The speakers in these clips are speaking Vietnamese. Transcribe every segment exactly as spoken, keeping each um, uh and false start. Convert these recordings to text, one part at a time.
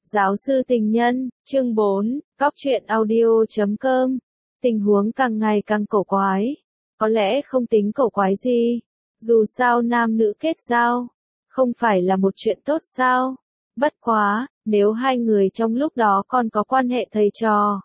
Giáo sư tình nhân, chương bốn, cóc truyện audio chấm com. Tình huống càng ngày càng cổ quái. Có lẽ không tính cổ quái gì. Dù sao nam nữ kết giao, không phải là một chuyện tốt sao? Bất quá, nếu hai người trong lúc đó còn có quan hệ thầy trò,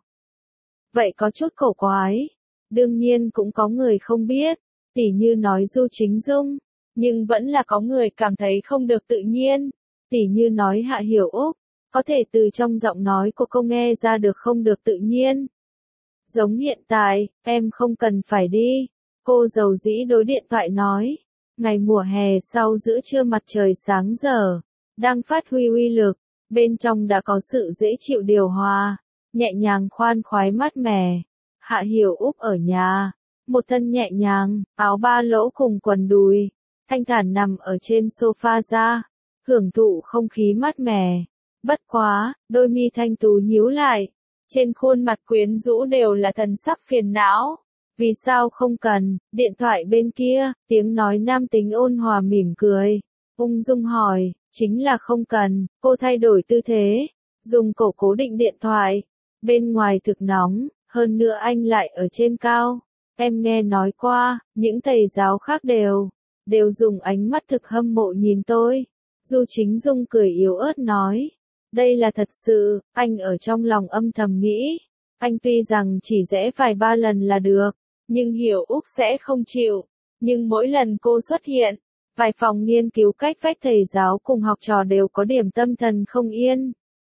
vậy có chút cổ quái. Đương nhiên cũng có người không biết, tỉ như nói Du Chính Dung, nhưng vẫn là có người cảm thấy không được tự nhiên, tỉ như nói Hạ Hiểu Úc, có thể từ trong giọng nói của cô nghe ra được không được tự nhiên. Giống hiện tại, em không cần phải đi, cô dầu dĩ đối điện thoại nói. Ngày mùa hè sau giữa trưa mặt trời sáng giờ, đang phát huy uy lực, bên trong đã có sự dễ chịu điều hòa, nhẹ nhàng khoan khoái mát mẻ. Hạ Hiểu Úc ở nhà, một thân nhẹ nhàng, áo ba lỗ cùng quần đùi, thanh thản nằm ở trên sofa ra, hưởng thụ không khí mát mẻ. Bất quá, đôi mi thanh tú nhíu lại, trên khuôn mặt quyến rũ đều là thần sắc phiền não. Vì sao không cần? Điện thoại bên kia, tiếng nói nam tính ôn hòa mỉm cười. Ung dung hỏi, chính là không cần. Cô thay đổi tư thế, dùng cổ cố định điện thoại. Bên ngoài thực nóng, hơn nữa anh lại ở trên cao. Em nghe nói qua, những thầy giáo khác đều, đều dùng ánh mắt thực hâm mộ nhìn tôi. Du Chính Dung cười yếu ớt nói. Đây là thật sự, anh ở trong lòng âm thầm nghĩ. Anh tuy rằng chỉ rẽ vài ba lần là được, nhưng Hiểu Úc sẽ không chịu. Nhưng mỗi lần cô xuất hiện, vài phòng nghiên cứu cách vách thầy giáo cùng học trò đều có điểm tâm thần không yên.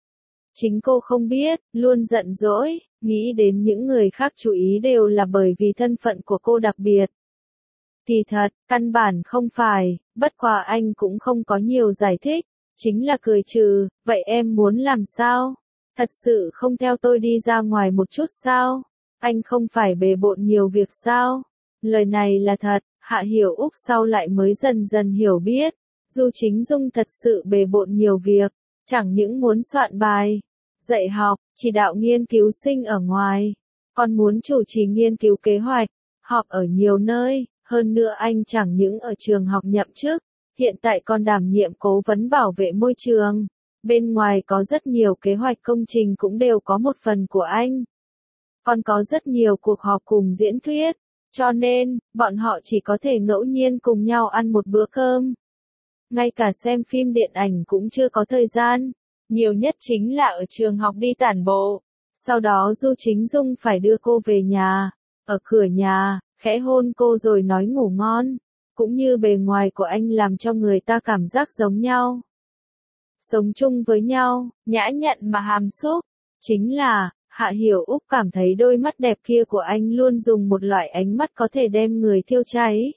Chính cô không biết, luôn giận dỗi, nghĩ đến những người khác chú ý đều là bởi vì thân phận của cô đặc biệt. Thì thật, căn bản không phải, bất quá anh cũng không có nhiều giải thích. Chính là cười trừ, vậy em muốn làm sao? Thật sự không theo tôi đi ra ngoài một chút sao? Anh không phải bề bộn nhiều việc sao? Lời này là thật, Hạ Hiểu Úc sau lại mới dần dần hiểu biết. Du Chính Dung thật sự bề bộn nhiều việc, chẳng những muốn soạn bài, dạy học, chỉ đạo nghiên cứu sinh ở ngoài, còn muốn chủ trì nghiên cứu kế hoạch, họp ở nhiều nơi, hơn nữa anh chẳng những ở trường học nhậm chức. Hiện tại còn đảm nhiệm cố vấn bảo vệ môi trường. Bên ngoài có rất nhiều kế hoạch công trình cũng đều có một phần của anh. Còn có rất nhiều cuộc họp cùng diễn thuyết. Cho nên, bọn họ chỉ có thể ngẫu nhiên cùng nhau ăn một bữa cơm. Ngay cả xem phim điện ảnh cũng chưa có thời gian. Nhiều nhất chính là ở trường học đi tản bộ. Sau đó Du Chính Dung phải đưa cô về nhà. Ở cửa nhà, khẽ hôn cô rồi nói ngủ ngon. Cũng như bề ngoài của anh làm cho người ta cảm giác giống nhau. Sống chung với nhau, nhã nhặn mà hàm xúc. Chính là, Hạ Hiểu Úc cảm thấy đôi mắt đẹp kia của anh luôn dùng một loại ánh mắt có thể đem người thiêu cháy.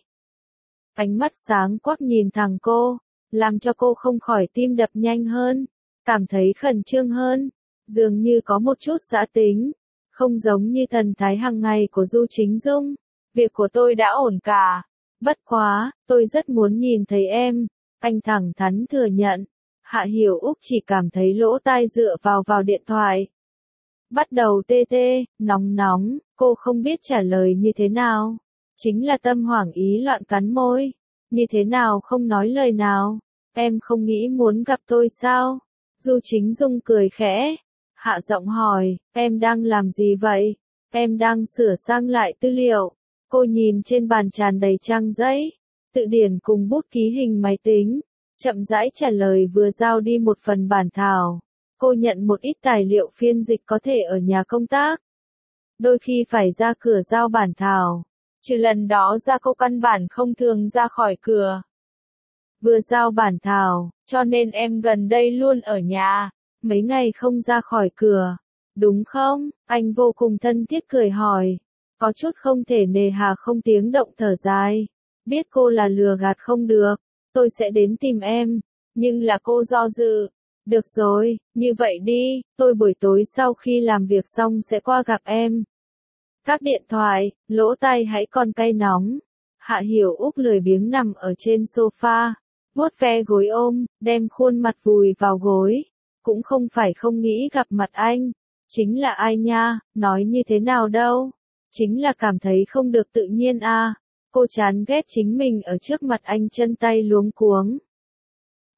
Ánh mắt sáng quắc nhìn thẳng cô, làm cho cô không khỏi tim đập nhanh hơn, cảm thấy khẩn trương hơn, dường như có một chút dã tính, không giống như thần thái hàng ngày của Du Chính Dung. Việc của tôi đã ổn cả. Bất quá, tôi rất muốn nhìn thấy em, anh thẳng thắn thừa nhận. Hạ Hiểu Úc chỉ cảm thấy lỗ tai dựa vào vào điện thoại. Bắt đầu tê tê, nóng nóng, cô không biết trả lời như thế nào. Chính là tâm hoảng ý loạn cắn môi. Như thế nào không nói lời nào, em không nghĩ muốn gặp tôi sao? Du Chính Dung cười khẽ. Hạ giọng hỏi, em đang làm gì vậy? Em đang sửa sang lại tư liệu. Cô nhìn trên bàn tràn đầy trang giấy, tự điển cùng bút ký hình máy tính, chậm rãi trả lời vừa giao đi một phần bản thảo. Cô nhận một ít tài liệu phiên dịch có thể ở nhà công tác. Đôi khi phải ra cửa giao bản thảo, trừ lần đó ra cô căn bản không thường ra khỏi cửa. Vừa giao bản thảo, cho nên em gần đây luôn ở nhà, mấy ngày không ra khỏi cửa. Đúng không? Anh vô cùng thân thiết cười hỏi. Có chút không thể nề hà không tiếng động thở dài. Biết cô là lừa gạt không được, tôi sẽ đến tìm em. Nhưng là cô do dự. Được rồi, như vậy đi, tôi buổi tối sau khi làm việc xong sẽ qua gặp em. Các điện thoại, lỗ tai hãy còn cay nóng. Hạ Hiểu Úc lười biếng nằm ở trên sofa, vuốt ve gối ôm, đem khuôn mặt vùi vào gối. Cũng không phải không nghĩ gặp mặt anh. Chính là ai nha, nói như thế nào đâu. Chính là cảm thấy không được tự nhiên à. Cô chán ghét chính mình ở trước mặt anh chân tay luống cuống.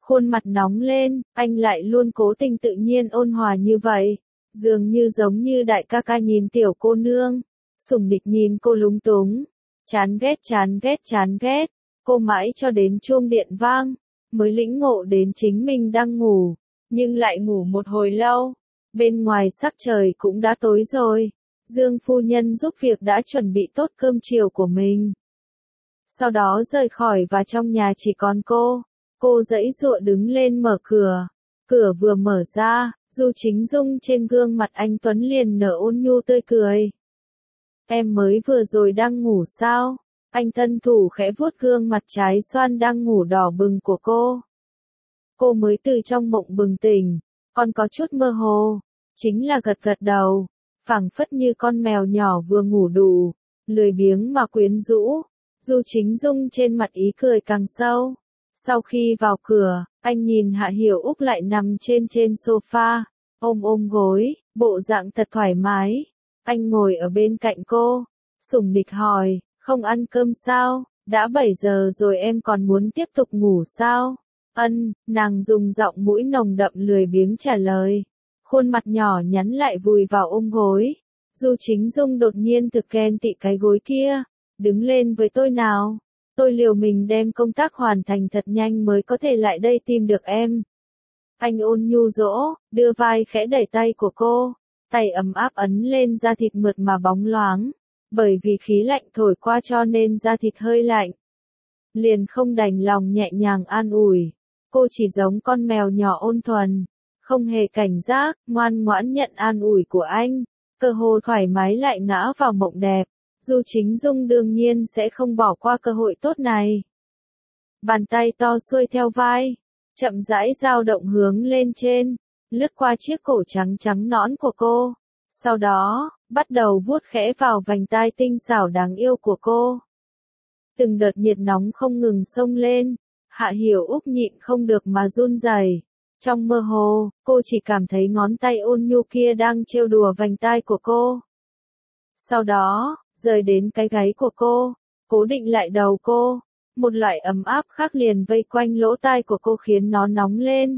Khuôn mặt nóng lên, anh lại luôn cố tình tự nhiên ôn hòa như vậy. Dường như giống như đại ca ca nhìn tiểu cô nương. Sủng Nịch nhìn cô lúng túng. Chán ghét chán ghét chán ghét. Cô mãi cho đến chuông điện vang. Mới lĩnh ngộ đến chính mình đang ngủ. Nhưng lại ngủ một hồi lâu. Bên ngoài sắc trời cũng đã tối rồi. Dương phu nhân giúp việc đã chuẩn bị tốt cơm chiều của mình. Sau đó rời khỏi và trong nhà chỉ còn cô. Cô giãy giụa đứng lên mở cửa. Cửa vừa mở ra, Du Chính Dung trên gương mặt anh Tuấn liền nở ôn nhu tươi cười. Em mới vừa rồi đang ngủ sao? Anh thân thủ khẽ vuốt gương mặt trái xoan đang ngủ đỏ bừng của cô. Cô mới từ trong mộng bừng tỉnh, còn có chút mơ hồ, chính là gật gật đầu, phảng phất như con mèo nhỏ vừa ngủ đủ, lười biếng mà quyến rũ. Du Chính Dung trên mặt ý cười càng sâu. Sau khi vào cửa, anh nhìn Hạ Hiểu Úc lại nằm trên trên sofa, ôm ôm gối, bộ dạng thật thoải mái. Anh ngồi ở bên cạnh cô. Sủng Nịch hỏi, không ăn cơm sao? Đã bảy giờ rồi em còn muốn tiếp tục ngủ sao? Ân, nàng dùng giọng mũi nồng đậm lười biếng trả lời. Khuôn mặt nhỏ nhắn lại vùi vào ôm gối. Du Chính Dung đột nhiên thực ghen tị cái gối kia. Đứng lên với tôi nào. Tôi liều mình đem công tác hoàn thành thật nhanh mới có thể lại đây tìm được em. Anh ôn nhu dỗ, đưa vai khẽ đẩy tay của cô. Tay ấm áp ấn lên da thịt mượt mà bóng loáng. Bởi vì khí lạnh thổi qua cho nên da thịt hơi lạnh. Liền không đành lòng nhẹ nhàng an ủi. Cô chỉ giống con mèo nhỏ ôn thuần. Không hề cảnh giác, ngoan ngoãn nhận an ủi của anh. Cơ hồ thoải mái lại ngã vào mộng đẹp. Du Chính Dung đương nhiên sẽ không bỏ qua cơ hội tốt này. Bàn tay to xuôi theo vai, chậm rãi dao động hướng lên trên, lướt qua chiếc cổ trắng trắng nõn của cô. Sau đó, bắt đầu vuốt khẽ vào vành tai tinh xảo đáng yêu của cô. Từng đợt nhiệt nóng không ngừng xông lên, Hạ Hiểu Úc nhịn không được mà run rẩy. Trong mơ hồ, cô chỉ cảm thấy ngón tay ôn nhu kia đang trêu đùa vành tai của cô. Sau đó, rời đến cái gáy của cô, cố định lại đầu cô. Một loại ấm áp khác liền vây quanh lỗ tai của cô khiến nó nóng lên.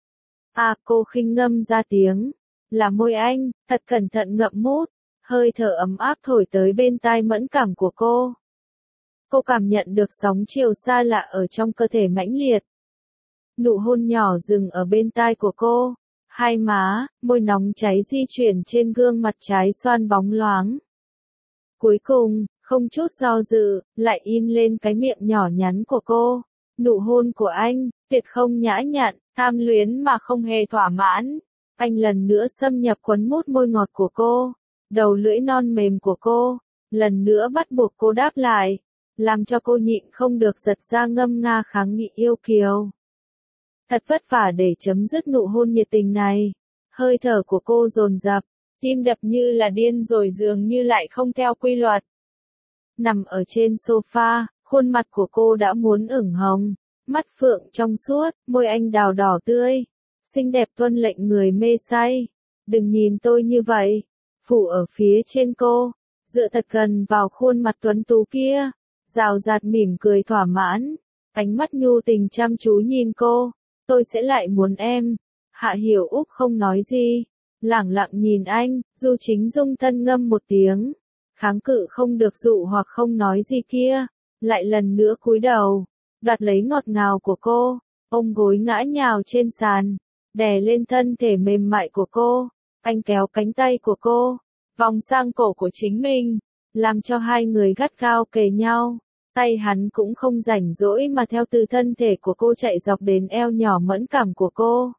À, cô khinh ngâm ra tiếng. Là môi anh, thật cẩn thận ngậm mút. Hơi thở ấm áp thổi tới bên tai mẫn cảm của cô. Cô cảm nhận được sóng chiều xa lạ ở trong cơ thể mãnh liệt. Nụ hôn nhỏ dừng ở bên tai của cô. Hai má, môi nóng cháy di chuyển trên gương mặt trái xoan bóng loáng. Cuối cùng, không chút do dự, lại in lên cái miệng nhỏ nhắn của cô. Nụ hôn của anh, tuyệt không nhã nhặn, tham luyến mà không hề thỏa mãn. Anh lần nữa xâm nhập quấn mút môi ngọt của cô, đầu lưỡi non mềm của cô, lần nữa bắt buộc cô đáp lại, làm cho cô nhịn không được giật ra ngâm nga kháng nghị yêu kiều. Thật vất vả để chấm dứt nụ hôn nhiệt tình này, hơi thở của cô dồn dập, tim đập như là điên rồi dường như lại không theo quy luật. Nằm ở trên sofa, khuôn mặt của cô đã muốn ửng hồng, mắt phượng trong suốt, môi anh đào đỏ tươi, xinh đẹp tuân lệnh người mê say. Đừng nhìn tôi như vậy, phủ ở phía trên cô, dựa thật gần vào khuôn mặt tuấn tú kia, rào rạt mỉm cười thỏa mãn, ánh mắt nhu tình chăm chú nhìn cô. Tôi sẽ lại muốn em. Hạ Hiểu Úc không nói gì, lẳng lặng nhìn anh. Du Chính Dung thân ngâm một tiếng, kháng cự không được dụ hoặc không nói gì kia, lại lần nữa cúi đầu, đoạt lấy ngọt ngào của cô, ôm gối ngã nhào trên sàn, đè lên thân thể mềm mại của cô. Anh kéo cánh tay của cô, vòng sang cổ của chính mình, làm cho hai người gắt gao kề nhau. Tay hắn cũng không rảnh rỗi mà theo từ thân thể của cô chạy dọc đến eo nhỏ mẫn cảm của cô.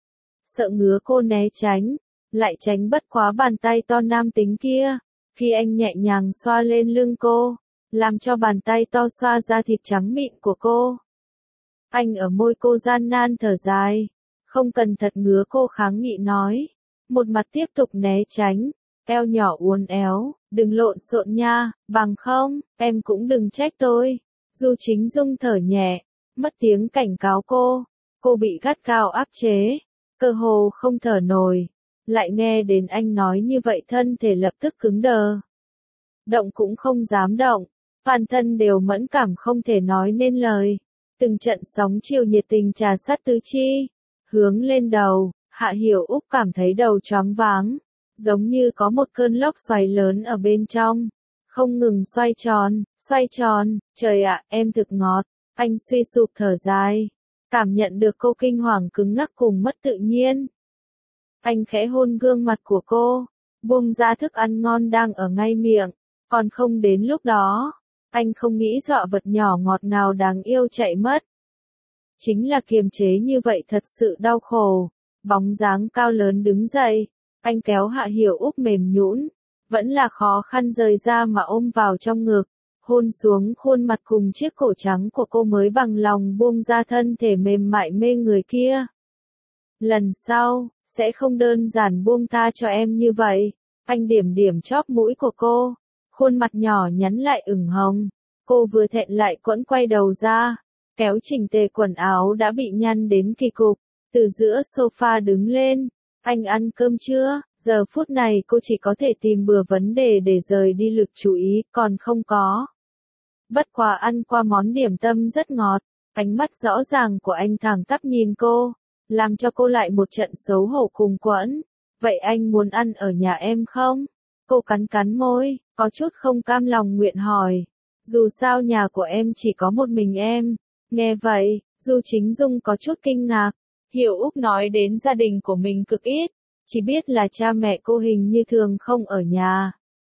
Sợ ngứa cô né tránh, lại tránh bất quá bàn tay to nam tính kia. Khi anh nhẹ nhàng xoa lên lưng cô, làm cho bàn tay to xoa ra thịt trắng mịn của cô. Anh ở môi cô gian nan thở dài, không cần thật ngứa cô kháng nghị nói. Một mặt tiếp tục né tránh, eo nhỏ uốn éo, đừng lộn xộn nha, bằng không, em cũng đừng trách tôi. Du Chính Dung thở nhẹ, mất tiếng cảnh cáo cô, cô bị gắt gao áp chế, cơ hồ không thở nổi, lại nghe đến anh nói như vậy thân thể lập tức cứng đờ. Động cũng không dám động, toàn thân đều mẫn cảm không thể nói nên lời. Từng trận sóng chiều nhiệt tình trà sát tứ chi, hướng lên đầu, Hạ Hiểu Úc cảm thấy đầu choáng váng, giống như có một cơn lốc xoáy lớn ở bên trong, không ngừng xoay tròn, xoay tròn, trời ạ, em thực ngọt, anh suy sụp thở dài, cảm nhận được cô kinh hoàng cứng ngắc cùng mất tự nhiên. Anh khẽ hôn gương mặt của cô, buông ra thức ăn ngon đang ở ngay miệng, còn không đến lúc đó, anh không nghĩ dọa vật nhỏ ngọt ngào đáng yêu chạy mất. Chính là kiềm chế như vậy thật sự đau khổ, bóng dáng cao lớn đứng dậy, anh kéo Hạ Hiểu Úc mềm nhũn, vẫn là khó khăn rời ra mà ôm vào trong ngực, hôn xuống khuôn mặt cùng chiếc cổ trắng của cô mới bằng lòng buông ra thân thể mềm mại mê người kia. Lần sau, sẽ không đơn giản buông tha cho em như vậy, anh điểm điểm chóp mũi của cô, khuôn mặt nhỏ nhắn lại ửng hồng, cô vừa thẹn lại quẫn quay đầu ra, kéo chỉnh tề quần áo đã bị nhăn đến kỳ cục, từ giữa sofa đứng lên, anh ăn cơm chưa? Giờ phút này cô chỉ có thể tìm bừa vấn đề để rời đi lực chú ý, còn không có. Bất quá ăn qua món điểm tâm rất ngọt, ánh mắt rõ ràng của anh thẳng tắp nhìn cô, làm cho cô lại một trận xấu hổ cùng quẫn. Vậy anh muốn ăn ở nhà em không? Cô cắn cắn môi, có chút không cam lòng nguyện hỏi. Dù sao nhà của em chỉ có một mình em. Nghe vậy, Du Chính Dung có chút kinh ngạc. Hiểu Úc nói đến gia đình của mình cực ít, chỉ biết là cha mẹ cô hình như thường không ở nhà.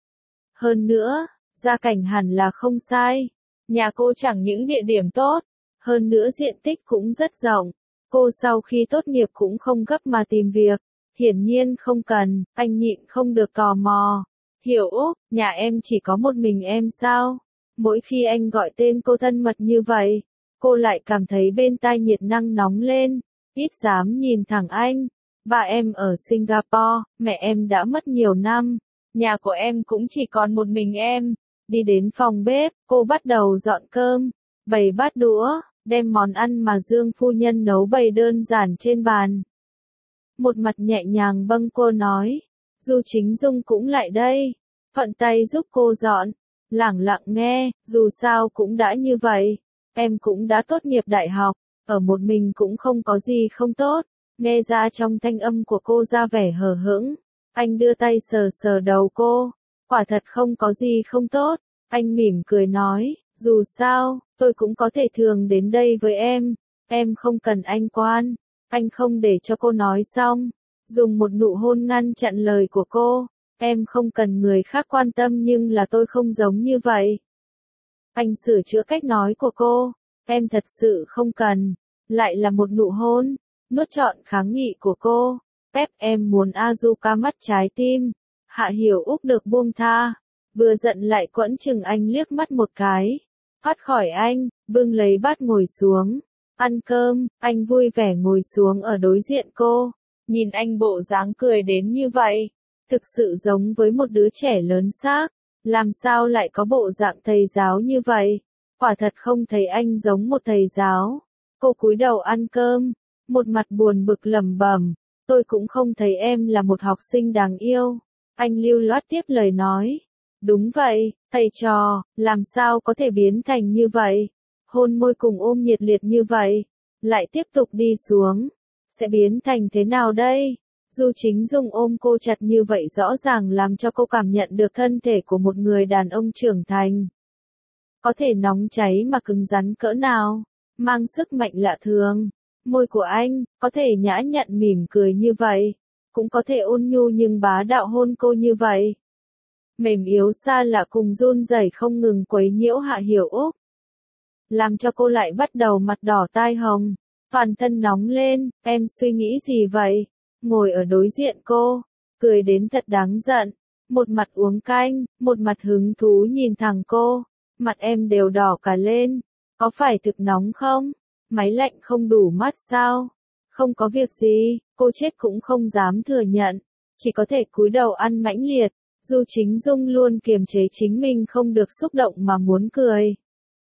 Hơn nữa, gia cảnh hẳn là không sai. Nhà cô chẳng những địa điểm tốt, hơn nữa diện tích cũng rất rộng. Cô sau khi tốt nghiệp cũng không gấp mà tìm việc. Hiển nhiên không cần, anh nhịn không được tò mò. Hiểu Úc, nhà em chỉ có một mình em sao? Mỗi khi anh gọi tên cô thân mật như vậy, cô lại cảm thấy bên tai nhiệt năng nóng lên, ít dám nhìn thẳng anh. Ba em ở Singapore, mẹ em đã mất nhiều năm, nhà của em cũng chỉ còn một mình em. Đi đến phòng bếp, cô bắt đầu dọn cơm, bày bát đũa, đem món ăn mà Dương phu nhân nấu bày đơn giản trên bàn. Một mặt nhẹ nhàng bâng cô nói, Du Chính Dung cũng lại đây, thuận tay giúp cô dọn, lẳng lặng nghe, dù sao cũng đã như vậy, em cũng đã tốt nghiệp đại học, ở một mình cũng không có gì không tốt, nghe ra trong thanh âm của cô ra vẻ hờ hững, anh đưa tay sờ sờ đầu cô, quả thật không có gì không tốt, anh mỉm cười nói, dù sao, tôi cũng có thể thường đến đây với em, em không cần anh quan. Anh không để cho cô nói xong, dùng một nụ hôn ngăn chặn lời của cô, em không cần người khác quan tâm nhưng là tôi không giống như vậy. Anh sửa chữa cách nói của cô, em thật sự không cần, lại là một nụ hôn, nuốt trọn kháng nghị của cô, ép em muốn Azuka mắt trái tim, Hạ Hiểu Úc được buông tha, vừa giận lại quẫn chừng anh liếc mắt một cái, thoát khỏi anh, bưng lấy bát ngồi xuống. Ăn cơm, anh vui vẻ ngồi xuống ở đối diện cô, nhìn anh bộ dáng cười đến như vậy, thực sự giống với một đứa trẻ lớn xác, làm sao lại có bộ dạng thầy giáo như vậy, quả thật không thấy anh giống một thầy giáo. Cô cúi đầu ăn cơm, một mặt buồn bực lẩm bẩm, tôi cũng không thấy em là một học sinh đáng yêu. Anh lưu loát tiếp lời nói, đúng vậy, thầy trò, làm sao có thể biến thành như vậy? Hôn môi cùng ôm nhiệt liệt như vậy, lại tiếp tục đi xuống, sẽ biến thành thế nào đây? Du Chính Dung ôm cô chặt như vậy rõ ràng làm cho cô cảm nhận được thân thể của một người đàn ông trưởng thành. Có thể nóng cháy mà cứng rắn cỡ nào, mang sức mạnh lạ thường. Môi của anh, có thể nhã nhặn mỉm cười như vậy, cũng có thể ôn nhu nhưng bá đạo hôn cô như vậy. Mềm yếu xa lạ cùng run rẩy không ngừng quấy nhiễu Hạ Hiểu Úc, làm cho cô lại bắt đầu mặt đỏ tai hồng, toàn thân nóng lên, em suy nghĩ gì vậy? Ngồi ở đối diện cô, cười đến thật đáng giận, một mặt uống canh, một mặt hứng thú nhìn thẳng cô, mặt em đều đỏ cả lên, có phải thực nóng không? Máy lạnh không đủ mát sao? Không có việc gì, cô chết cũng không dám thừa nhận, chỉ có thể cúi đầu ăn mãnh liệt, Du Chính Dung luôn kiềm chế chính mình không được xúc động mà muốn cười.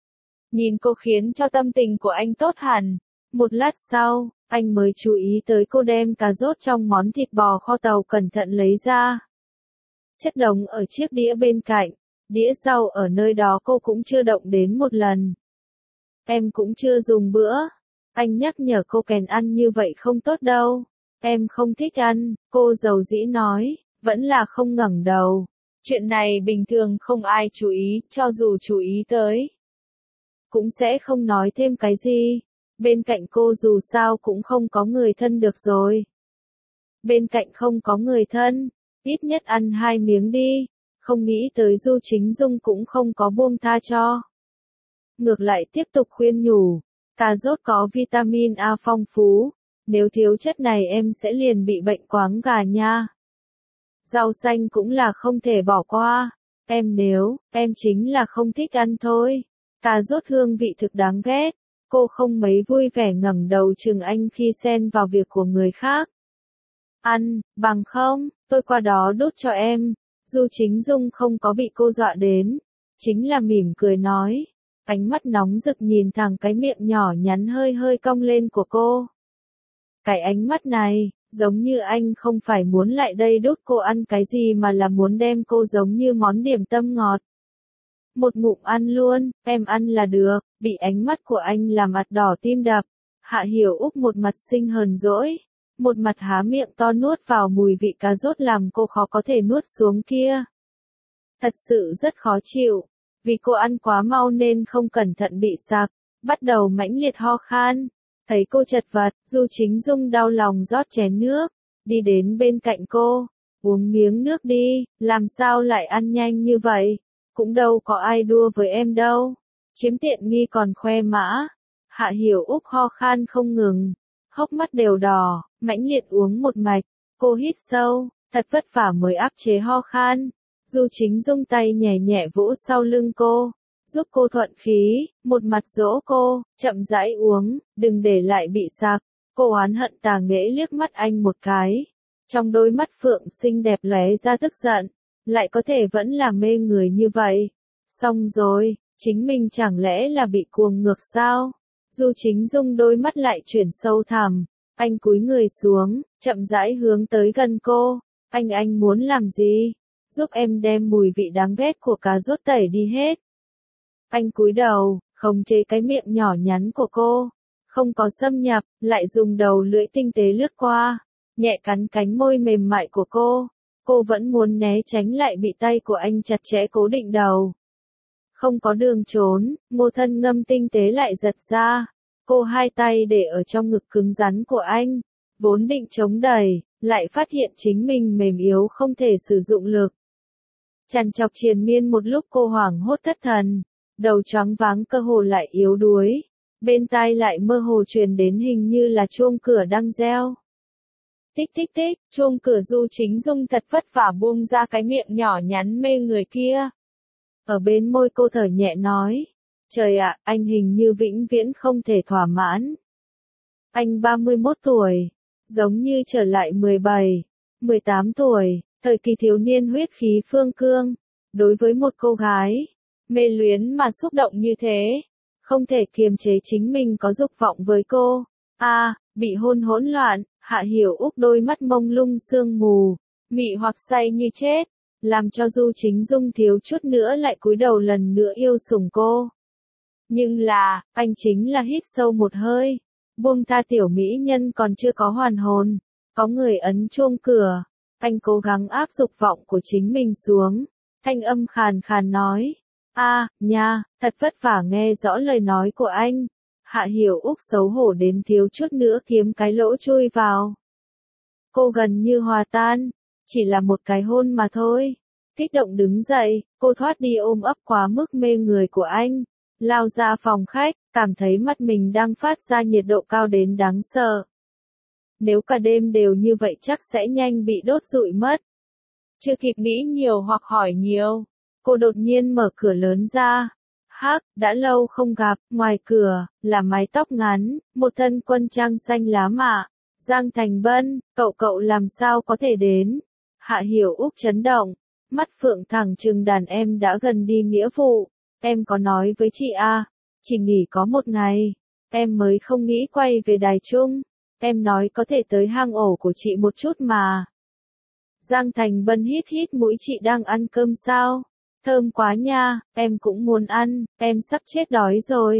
Nhìn cô khiến cho tâm tình của anh tốt hẳn. Một lát sau, anh mới chú ý tới cô đem cà rốt trong món thịt bò kho tàu cẩn thận lấy ra. Chất đống ở chiếc đĩa bên cạnh, đĩa rau ở nơi đó cô cũng chưa động đến một lần. em cũng chưa dùng bữa. Anh nhắc nhở cô kèn ăn như vậy không tốt đâu. Em không thích ăn, cô dầu dĩ nói, vẫn là không ngẩng đầu. Chuyện này bình thường không ai chú ý, cho dù chú ý tới, cũng sẽ không nói thêm cái gì. Bên cạnh cô dù sao cũng không có người thân được rồi. Bên cạnh không có người thân, ít nhất ăn hai miếng đi. Không nghĩ tới Du Chính Dung cũng không có buông tha cho. Ngược lại tiếp tục khuyên nhủ, cà rốt có vitamin A phong phú, nếu thiếu chất này em sẽ liền bị bệnh quáng gà nha. Rau xanh cũng là không thể bỏ qua, em nếu, em chính là không thích ăn thôi. Cà rốt hương vị thực đáng ghét, cô không mấy vui vẻ ngẩng đầu chừng anh khi xen vào việc của người khác. Ăn, bằng không, tôi qua đó đút cho em. Du Chính Dung không có bị cô dọa đến, chính là mỉm cười nói, ánh mắt nóng rực nhìn thẳng cái miệng nhỏ nhắn hơi hơi cong lên của cô. Cái ánh mắt này, giống như anh không phải muốn lại đây đút cô ăn cái gì mà là muốn đem cô giống như món điểm tâm ngọt. Một ngụm ăn luôn, em ăn là được, bị ánh mắt của anh làm mặt đỏ tim đập. Hạ Hiểu Úc một mặt xinh hờn dỗi, một mặt há miệng to nuốt vào mùi vị cà rốt làm cô khó có thể nuốt xuống kia. Thật sự rất khó chịu, vì cô ăn quá mau nên không cẩn thận bị sặc, bắt đầu mãnh liệt ho khan. Thấy cô chật vật, Du Chính Dung đau lòng rót chén nước, đi đến bên cạnh cô, uống miếng nước đi, làm sao lại ăn nhanh như vậy, cũng đâu có ai đua với em đâu, chiếm tiện nghi còn khoe mã. Hạ Hiểu Úc ho khan không ngừng, hốc mắt đều đỏ, mãnh liệt uống một mạch, cô hít sâu, thật vất vả mới áp chế ho khan. Du Chính Dung tay nhẹ nhẹ vỗ sau lưng cô, giúp cô thuận khí, một mặt dỗ cô, chậm rãi uống, đừng để lại bị sặc. Cô oán hận tà nghễ liếc mắt anh một cái, trong đôi mắt phượng xinh đẹp lóe ra tức giận, lại có thể vẫn là mê người như vậy. Xong rồi, chính mình chẳng lẽ là bị cuồng ngược sao? Du Chính Dung đôi mắt lại chuyển sâu thẳm, anh cúi người xuống, chậm rãi hướng tới gần cô. Anh anh muốn làm gì? Giúp em đem mùi vị đáng ghét của cà rốt tẩy đi hết. Anh cúi đầu, khống chế cái miệng nhỏ nhắn của cô, không có xâm nhập, lại dùng đầu lưỡi tinh tế lướt qua, nhẹ cắn cánh môi mềm mại của cô. Cô vẫn muốn né tránh lại bị tay của anh chặt chẽ cố định đầu. Không có đường trốn, ngô thân ngâm tinh tế lại giật ra. Cô hai tay để ở trong ngực cứng rắn của anh, vốn định chống đẩy, lại phát hiện chính mình mềm yếu không thể sử dụng lực. Chằn chọc triền miên một lúc cô hoảng hốt thất thần, đầu choáng váng cơ hồ lại yếu đuối, bên tai lại mơ hồ truyền đến hình như là chuông cửa đang reo. Tích tích tích, chuông cửa. Du Chính Dung thật vất vả buông ra cái miệng nhỏ nhắn mê người kia. Ở bên môi cô thở nhẹ nói, trời ạ, anh hình như vĩnh viễn không thể thỏa mãn. Anh ba mươi mốt tuổi, giống như trở lại mười bảy, mười tám tuổi, thời kỳ thiếu niên huyết khí phương cương. Đối với một cô gái mê luyến mà xúc động như thế, không thể kiềm chế chính mình có dục vọng với cô. A, à, bị hôn hỗn loạn, Hạ Hiểu Úc đôi mắt mông lung sương mù, mị hoặc say như chết, làm cho Du Chính Dung thiếu chút nữa lại cúi đầu lần nữa yêu sủng cô. Nhưng là, anh chính là hít sâu một hơi, buông tha tiểu mỹ nhân còn chưa có hoàn hồn, có người ấn chuông cửa, anh cố gắng áp dục vọng của chính mình xuống, thanh âm khàn khàn nói, a, à, nha, thật vất vả nghe rõ lời nói của anh. Hạ Hiểu Úc xấu hổ đến thiếu chút nữa kiếm cái lỗ chui vào. Cô gần như hòa tan, chỉ là một cái hôn mà thôi. Kích động đứng dậy, cô thoát đi ôm ấp quá mức mê người của anh, lao ra phòng khách, cảm thấy mắt mình đang phát ra nhiệt độ cao đến đáng sợ. Nếu cả đêm đều như vậy chắc sẽ nhanh bị đốt rụi mất. Chưa kịp nghĩ nhiều hoặc hỏi nhiều, cô đột nhiên mở cửa lớn ra. Hắc, đã lâu không gặp, ngoài cửa, là mái tóc ngắn, một thân quân trang xanh lá mạ. Giang Thành Bân, cậu cậu làm sao có thể đến? Hạ Hiểu Úc chấn động, mắt phượng thẳng trừng đàn em đã gần đi nghĩa vụ. Em có nói với chị à, chỉ nghỉ có một ngày, em mới không nghĩ quay về Đài Trung. Em nói có thể tới hang ổ của chị một chút mà. Giang Thành Bân hít hít mũi, chị đang ăn cơm sao? Thơm quá nha, em cũng muốn ăn, em sắp chết đói rồi.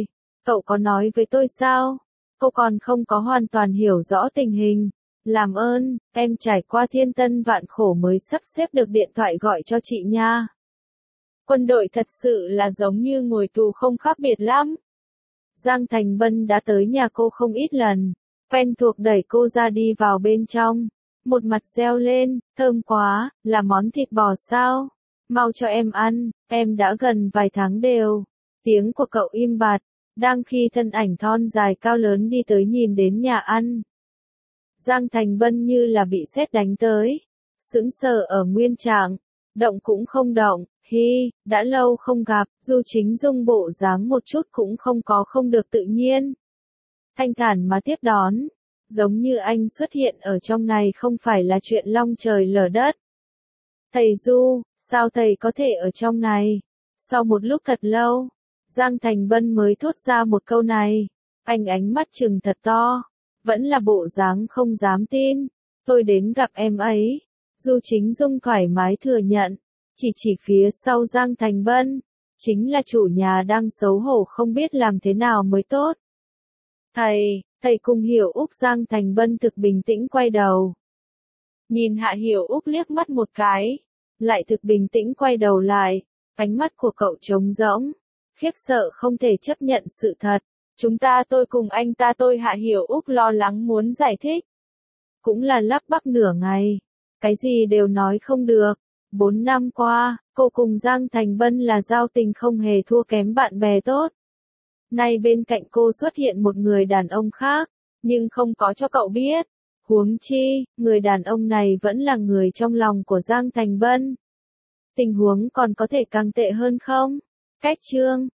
Cậu có nói với tôi sao? Cô còn không có hoàn toàn hiểu rõ tình hình. Làm ơn, em trải qua thiên tân vạn khổ mới sắp xếp được điện thoại gọi cho chị nha. Quân đội thật sự là giống như ngồi tù không khác biệt lắm. Giang Thành Bân đã tới nhà cô không ít lần, quen thuộc đẩy cô ra đi vào bên trong. Một mặt reo lên, thơm quá, là món thịt bò sao? Mau cho em ăn, em đã gần vài tháng đều. Tiếng của cậu im bặt, đang khi thân ảnh thon dài cao lớn đi tới nhìn đến nhà ăn. Giang Thành Bân như là bị sét đánh tới, sững sờ ở nguyên trạng, động cũng không động, hi, đã lâu không gặp, dù chính dung bộ dáng một chút cũng không có không được tự nhiên. Thanh thản mà tiếp đón, giống như anh xuất hiện ở trong này không phải là chuyện long trời lở đất. Thầy Du, sao thầy có thể ở trong này? Sau một lúc thật lâu, Giang Thành Bân mới thốt ra một câu này, anh ánh mắt trừng thật to, vẫn là bộ dáng không dám tin, tôi đến gặp em ấy. Du Chính Dung thoải mái thừa nhận, chỉ chỉ phía sau Giang Thành Bân, chính là chủ nhà đang xấu hổ không biết làm thế nào mới tốt. Thầy, thầy cùng Hiểu Úc. Giang Thành Bân thực bình tĩnh quay đầu. Nhìn Hạ Hiểu Úc liếc mắt một cái, lại thực bình tĩnh quay đầu lại, ánh mắt của cậu trống rỗng, khiếp sợ không thể chấp nhận sự thật. Chúng ta tôi cùng anh ta tôi Hạ Hiểu Úc lo lắng muốn giải thích. Cũng là lắp bắp nửa ngày, cái gì đều nói không được. Bốn năm qua, cô cùng Giang Thành Bân là giao tình không hề thua kém bạn bè tốt. Nay bên cạnh cô xuất hiện một người đàn ông khác, nhưng không có cho cậu biết. Huống chi, người đàn ông này vẫn là người trong lòng của Giang Thành Bân. Tình huống còn có thể càng tệ hơn không? Cách chương